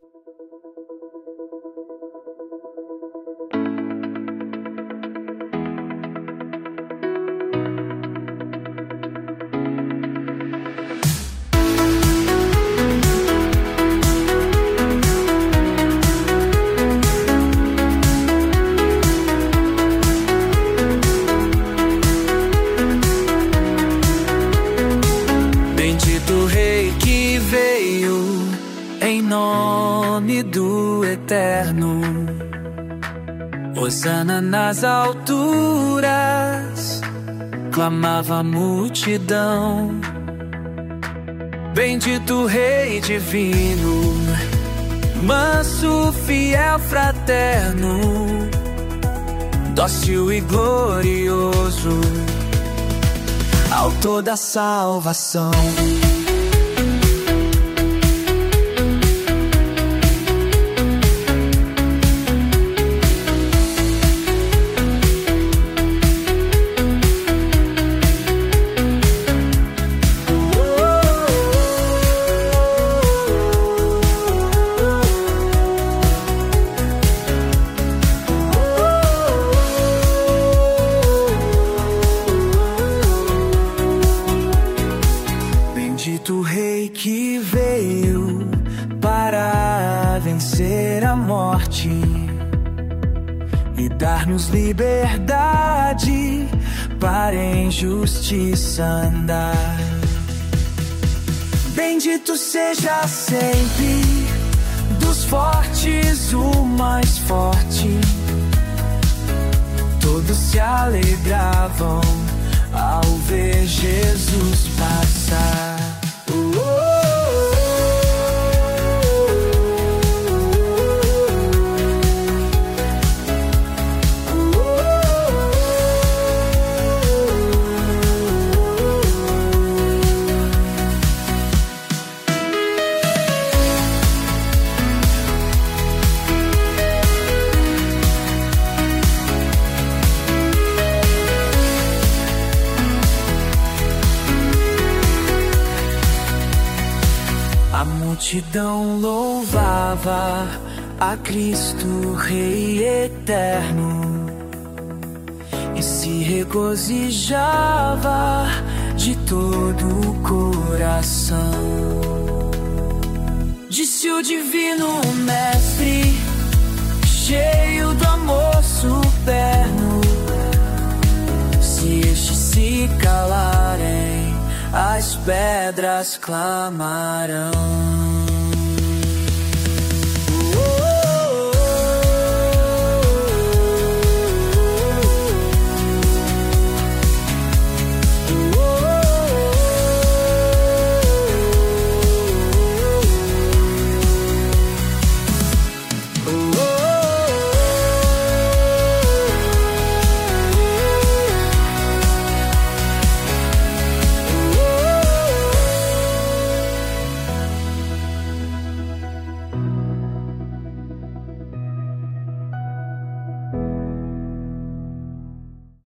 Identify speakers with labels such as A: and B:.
A: Bendito Rei que veio em nome do Eterno. Hosana nas alturas, clamava a multidão. Bendito Rei divino, manso, fiel, fraterno, dócil e glorioso, autor da salvação. Bendito Rei que veio para vencer a morte e dar-nos liberdade para em justiça andar. Bendito seja sempre dos fortes o mais forte. Todos se alegravam ao ver Jesus passar. A multidão louvava a Cristo Rei eterno e se regozijava de todo o coração. Disse o divino mestre, cheio do amor superno: se estes se calarem, as pedras clamarão.